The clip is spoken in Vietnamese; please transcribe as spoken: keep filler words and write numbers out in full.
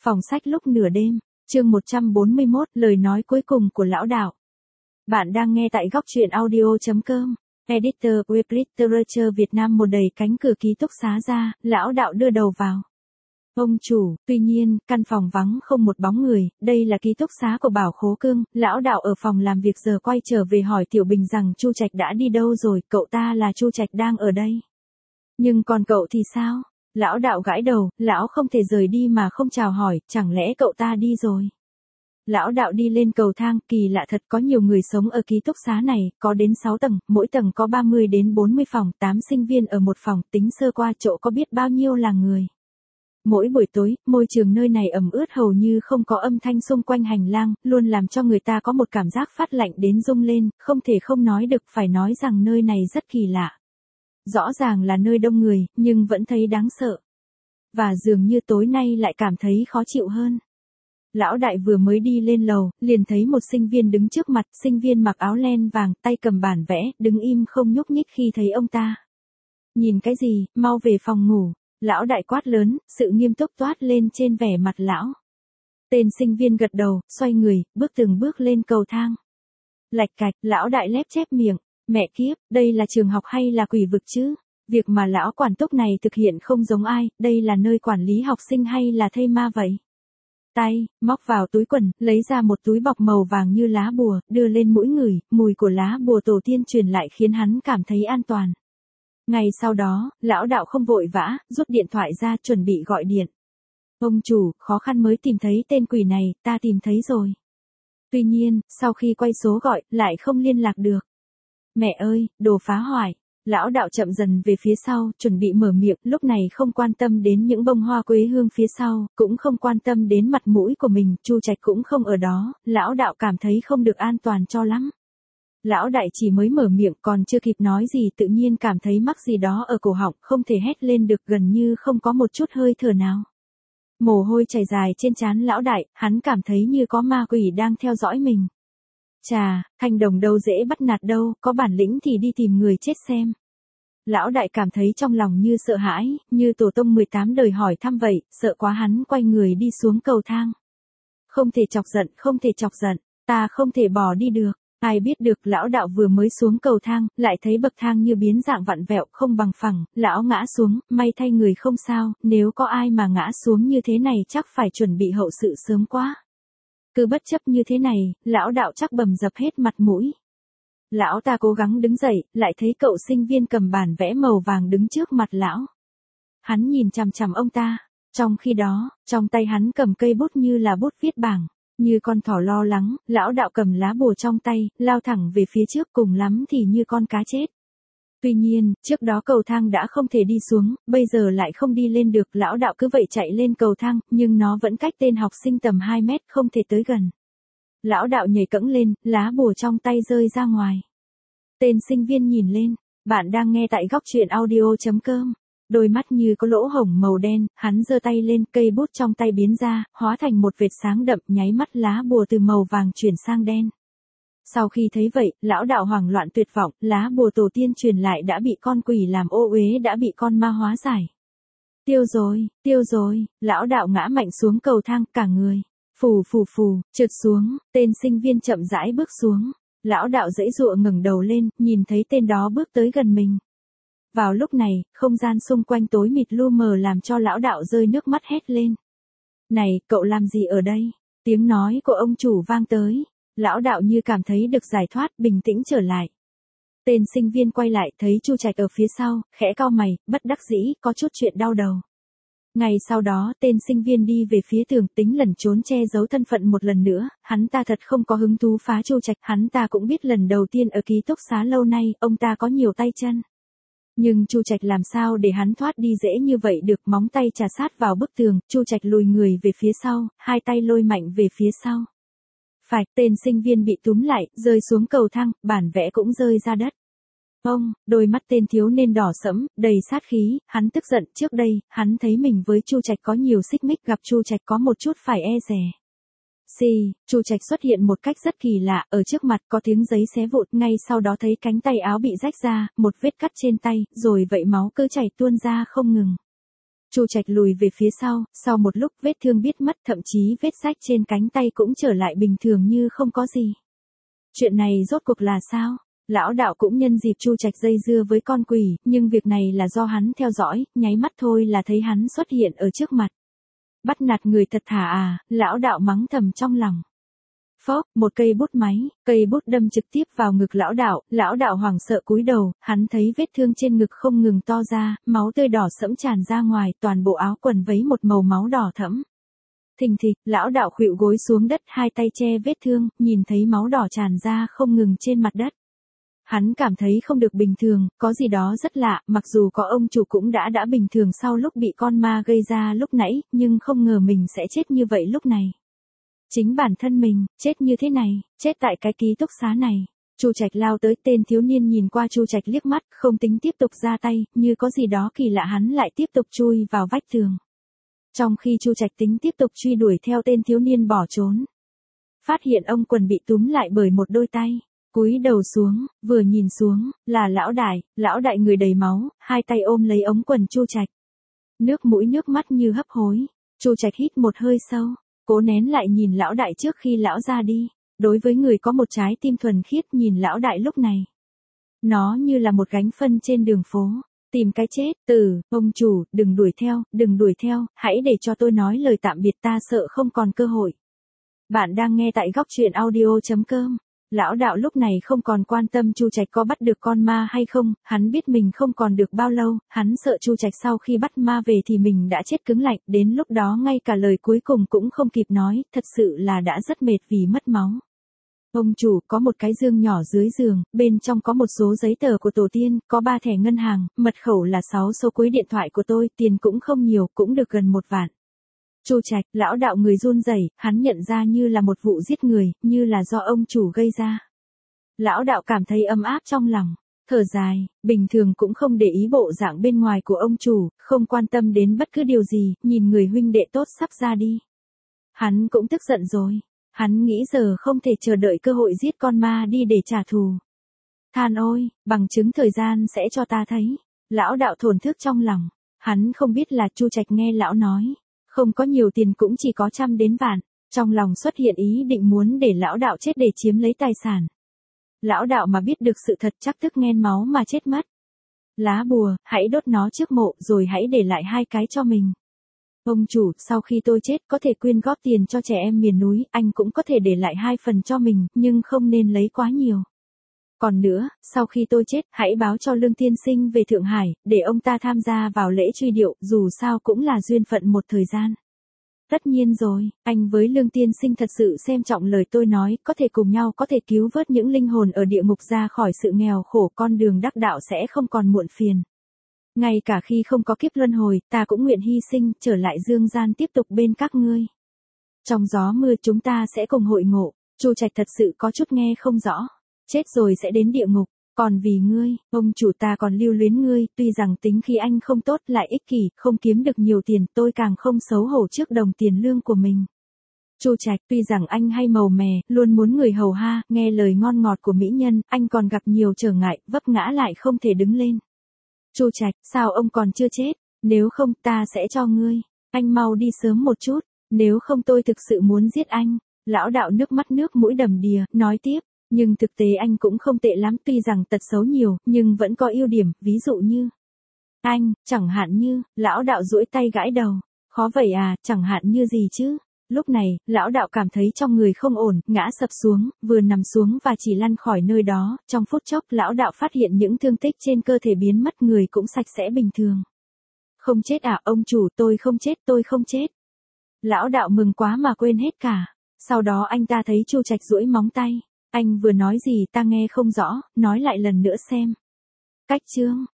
Phòng sách lúc nửa đêm, chương một trăm bốn mươi mốt, lời nói cuối cùng của lão đạo. Bạn đang nghe tại góc truyện audio chấm com. Editor Web Literature Việt Nam một đẩy cánh cửa ký túc xá ra, lão đạo đưa đầu vào. Ông chủ, tuy nhiên, căn phòng vắng không một bóng người, đây là ký túc xá của Bảo Khố Cương, lão đạo ở phòng làm việc giờ quay trở về hỏi Tiểu Bình rằng Chu Trạch đã đi đâu rồi, cậu ta là Chu Trạch đang ở đây. Nhưng còn cậu thì sao? Lão đạo gãi đầu, lão không thể rời đi mà không chào hỏi, chẳng lẽ cậu ta đi rồi? Lão đạo đi lên cầu thang, kỳ lạ thật, có nhiều người sống ở ký túc xá này, có đến sáu tầng, mỗi tầng có ba mươi đến bốn mươi phòng, tám sinh viên ở một phòng, tính sơ qua chỗ có biết bao nhiêu là người. Mỗi buổi tối, môi trường nơi này ẩm ướt hầu như không có âm thanh xung quanh hành lang, luôn làm cho người ta có một cảm giác phát lạnh đến rung lên, không thể không nói được, phải nói rằng nơi này rất kỳ lạ. Rõ ràng là nơi đông người, nhưng vẫn thấy đáng sợ. Và dường như tối nay lại cảm thấy khó chịu hơn. Lão đại vừa mới đi lên lầu, liền thấy một sinh viên đứng trước mặt, sinh viên mặc áo len vàng, tay cầm bản vẽ, đứng im không nhúc nhích khi thấy ông ta. Nhìn cái gì, mau về phòng ngủ. Lão đại quát lớn, sự nghiêm túc toát lên trên vẻ mặt lão. Tên sinh viên gật đầu, xoay người, bước từng bước lên cầu thang. Lạch cạch, lão đại lép chép miệng. Mẹ kiếp, đây là trường học hay là quỷ vực chứ? Việc mà lão quản túc này thực hiện không giống ai, đây là nơi quản lý học sinh hay là thây ma vậy? Tay, móc vào túi quần, lấy ra một túi bọc màu vàng như lá bùa, đưa lên mũi người, mùi của lá bùa tổ tiên truyền lại khiến hắn cảm thấy an toàn. Ngày sau đó, lão đạo không vội vã, rút điện thoại ra chuẩn bị gọi điện. Ông chủ, khó khăn mới tìm thấy tên quỷ này, ta tìm thấy rồi. Tuy nhiên, sau khi quay số gọi, lại không liên lạc được. Mẹ ơi, đồ phá hoại. Lão đạo chậm dần về phía sau, chuẩn bị mở miệng, lúc này không quan tâm đến những bông hoa quế hương phía sau, cũng không quan tâm đến mặt mũi của mình, Chu Trạch cũng không ở đó, lão đạo cảm thấy không được an toàn cho lắm. Lão đại chỉ mới mở miệng còn chưa kịp nói gì tự nhiên cảm thấy mắc gì đó ở cổ họng, không thể hét lên được, gần như không có một chút hơi thở nào. Mồ hôi chảy dài trên trán lão đại, hắn cảm thấy như có ma quỷ đang theo dõi mình. Chà, thanh đồng đâu dễ bắt nạt đâu, có bản lĩnh thì đi tìm người chết xem. Lão đại cảm thấy trong lòng như sợ hãi, như tổ tông mười tám đời hỏi thăm vậy, sợ quá hắn quay người đi xuống cầu thang. Không thể chọc giận, không thể chọc giận, ta không thể bỏ đi được. Ai biết được lão đạo vừa mới xuống cầu thang, lại thấy bậc thang như biến dạng vặn vẹo không bằng phẳng, lão ngã xuống, may thay người không sao, nếu có ai mà ngã xuống như thế này chắc phải chuẩn bị hậu sự sớm quá. Cứ bất chấp như thế này, lão đạo chắc bầm dập hết mặt mũi. Lão ta cố gắng đứng dậy, lại thấy cậu sinh viên cầm bản vẽ màu vàng đứng trước mặt lão. Hắn nhìn chằm chằm ông ta, trong khi đó, trong tay hắn cầm cây bút như là bút viết bảng. Như con thỏ lo lắng, lão đạo cầm lá bùa trong tay, lao thẳng về phía trước, cùng lắm thì như con cá chết. Tuy nhiên, trước đó cầu thang đã không thể đi xuống, bây giờ lại không đi lên được, lão đạo cứ vậy chạy lên cầu thang, nhưng nó vẫn cách tên học sinh tầm hai mét, không thể tới gần. Lão đạo nhảy cẫng lên, lá bùa trong tay rơi ra ngoài. Tên sinh viên nhìn lên, bạn đang nghe tại góc truyện audio chấm com. Đôi mắt như có lỗ hổng màu đen, hắn giơ tay lên, cây bút trong tay biến ra, hóa thành một vệt sáng đậm, nháy mắt lá bùa từ màu vàng chuyển sang đen. Sau khi thấy vậy, lão đạo hoảng loạn tuyệt vọng, lá bùa tổ tiên truyền lại đã bị con quỷ làm ô uế, đã bị con ma hóa giải. Tiêu rồi, tiêu rồi, lão đạo ngã mạnh xuống cầu thang, cả người, phù phù phù, trượt xuống, tên sinh viên chậm rãi bước xuống. Lão đạo giãy giụa ngẩng đầu lên, nhìn thấy tên đó bước tới gần mình. Vào lúc này, không gian xung quanh tối mịt lu mờ làm cho lão đạo rơi nước mắt hét lên. Này, cậu làm gì ở đây? Tiếng nói của ông chủ vang tới. Lão đạo như cảm thấy được giải thoát, bình tĩnh trở lại. Tên sinh viên quay lại, thấy Chu Trạch ở phía sau, khẽ cau mày, bất đắc dĩ, có chút chuyện đau đầu. Ngày sau đó, tên sinh viên đi về phía tường, tính lẩn trốn che giấu thân phận một lần nữa, hắn ta thật không có hứng thú phá Chu Trạch, hắn ta cũng biết lần đầu tiên ở ký túc xá lâu nay, ông ta có nhiều tay chân. Nhưng Chu Trạch làm sao để hắn thoát đi dễ như vậy được, móng tay chà sát vào bức tường, Chu Trạch lùi người về phía sau, hai tay lôi mạnh về phía sau. Phải, tên sinh viên bị túm lại, rơi xuống cầu thang, bản vẽ cũng rơi ra đất. Ông, đôi mắt tên thiếu niên đỏ sẫm, đầy sát khí, hắn tức giận, trước đây, hắn thấy mình với Chu Trạch có nhiều xích mích, gặp Chu Trạch có một chút phải e dè. Xì, Chu Trạch xuất hiện một cách rất kỳ lạ, ở trước mặt có tiếng giấy xé vụn, ngay sau đó thấy cánh tay áo bị rách ra, một vết cắt trên tay, rồi vậy máu cứ chảy tuôn ra không ngừng. Chu Trạch lùi về phía sau, sau một lúc vết thương biết mất, thậm chí vết rách trên cánh tay cũng trở lại bình thường như không có gì. Chuyện này rốt cuộc là sao? Lão đạo cũng nhân dịp Chu Trạch dây dưa với con quỷ, nhưng việc này là do hắn theo dõi, nháy mắt thôi là thấy hắn xuất hiện ở trước mặt. Bắt nạt người thật thà à, lão đạo mắng thầm trong lòng. Phốc, một cây bút máy, cây bút đâm trực tiếp vào ngực lão đạo, lão đạo hoảng sợ cúi đầu, hắn thấy vết thương trên ngực không ngừng to ra, máu tươi đỏ sẫm tràn ra ngoài, toàn bộ áo quần vấy một màu máu đỏ thẫm. Thình thịch, lão đạo khuỵu gối xuống đất, hai tay che vết thương, nhìn thấy máu đỏ tràn ra không ngừng trên mặt đất. Hắn cảm thấy không được bình thường, có gì đó rất lạ, mặc dù có ông chủ cũng đã đã bình thường sau lúc bị con ma gây ra lúc nãy, nhưng không ngờ mình sẽ chết như vậy lúc này. Chính bản thân mình, chết như thế này, chết tại cái ký túc xá này. Chu Trạch lao tới, tên thiếu niên nhìn qua Chu Trạch liếc mắt, không tính tiếp tục ra tay, như có gì đó kỳ lạ hắn lại tiếp tục chui vào vách tường. Trong khi Chu Trạch tính tiếp tục truy đuổi theo tên thiếu niên bỏ trốn, phát hiện ông quần bị túm lại bởi một đôi tay. Cúi đầu xuống, vừa nhìn xuống, là lão đại, lão đại người đầy máu, hai tay ôm lấy ống quần Chu Trạch. Nước mũi nước mắt như hấp hối, Chu Trạch hít một hơi sâu, cố nén lại nhìn lão đại trước khi lão ra đi. Đối với người có một trái tim thuần khiết, nhìn lão đại lúc này, nó như là một gánh phân trên đường phố. Tìm cái chết, từ, ông chủ, đừng đuổi theo, đừng đuổi theo, hãy để cho tôi nói lời tạm biệt, ta sợ không còn cơ hội. Bạn đang nghe tại góc truyện audio chấm com. Lão đạo lúc này không còn quan tâm Chu Trạch có bắt được con ma hay không, hắn biết mình không còn được bao lâu, hắn sợ Chu Trạch sau khi bắt ma về thì mình đã chết cứng lạnh, đến lúc đó ngay cả lời cuối cùng cũng không kịp nói, thật sự là đã rất mệt vì mất máu. Ông chủ, có một cái dương nhỏ dưới giường, bên trong có một số giấy tờ của tổ tiên, có ba thẻ ngân hàng, mật khẩu là sáu số cuối điện thoại của tôi, tiền cũng không nhiều, cũng được gần một vạn. Chu Trạch, lão đạo người run rẩy, hắn nhận ra như là một vụ giết người, như là do ông chủ gây ra. Lão đạo cảm thấy ấm áp trong lòng, thở dài, bình thường cũng không để ý bộ dạng bên ngoài của ông chủ, không quan tâm đến bất cứ điều gì, nhìn người huynh đệ tốt sắp ra đi. Hắn cũng tức giận rồi, hắn nghĩ giờ không thể chờ đợi cơ hội giết con ma đi để trả thù. Than ôi, bằng chứng thời gian sẽ cho ta thấy. Lão đạo thổn thức trong lòng, hắn không biết là Chu Trạch nghe lão nói. Không có nhiều tiền cũng chỉ có trăm đến vạn, trong lòng xuất hiện ý định muốn để lão đạo chết để chiếm lấy tài sản. Lão đạo mà biết được sự thật chắc tức nghẹn máu mà chết mất. Lá bùa, hãy đốt nó trước mộ rồi hãy để lại hai cái cho mình. Ông chủ, sau khi tôi chết có thể quyên góp tiền cho trẻ em miền núi, anh cũng có thể để lại hai phần cho mình, nhưng không nên lấy quá nhiều. Còn nữa, sau khi tôi chết, hãy báo cho Lương Tiên Sinh về Thượng Hải, để ông ta tham gia vào lễ truy điệu, dù sao cũng là duyên phận một thời gian. Tất nhiên rồi, anh với Lương Tiên Sinh thật sự xem trọng lời tôi nói, có thể cùng nhau có thể cứu vớt những linh hồn ở địa ngục ra khỏi sự nghèo khổ, con đường đắc đạo sẽ không còn muộn phiền. Ngay cả khi không có kiếp luân hồi, ta cũng nguyện hy sinh, trở lại dương gian tiếp tục bên các ngươi. Trong gió mưa chúng ta sẽ cùng hội ngộ. Chu Trạch thật sự có chút nghe không rõ. Chết rồi sẽ đến địa ngục, còn vì ngươi, ông chủ ta còn lưu luyến ngươi, tuy rằng tính khí anh không tốt lại ích kỷ, không kiếm được nhiều tiền, tôi càng không xấu hổ trước đồng tiền lương của mình. Chu Trạch, tuy rằng anh hay màu mè, luôn muốn người hầu ha, nghe lời ngon ngọt của mỹ nhân, anh còn gặp nhiều trở ngại, vấp ngã lại không thể đứng lên. Chu Trạch, sao ông còn chưa chết? Nếu không ta sẽ cho ngươi. Anh mau đi sớm một chút, nếu không tôi thực sự muốn giết anh. Lão đạo nước mắt nước mũi đầm đìa, nói tiếp. Nhưng thực tế anh cũng không tệ lắm, tuy rằng tật xấu nhiều, nhưng vẫn có ưu điểm, ví dụ như. Anh, chẳng hạn như, lão đạo duỗi tay gãi đầu. Khó vậy à, chẳng hạn như gì chứ? Lúc này, lão đạo cảm thấy trong người không ổn, ngã sập xuống, vừa nằm xuống và chỉ lăn khỏi nơi đó, trong phút chốc lão đạo phát hiện những thương tích trên cơ thể biến mất, người cũng sạch sẽ bình thường. Không chết à, ông chủ, tôi không chết, tôi không chết. Lão đạo mừng quá mà quên hết cả. Sau đó anh ta thấy Chu Trạch duỗi móng tay. Anh vừa nói gì ta nghe không rõ, nói lại lần nữa xem. Cách chương,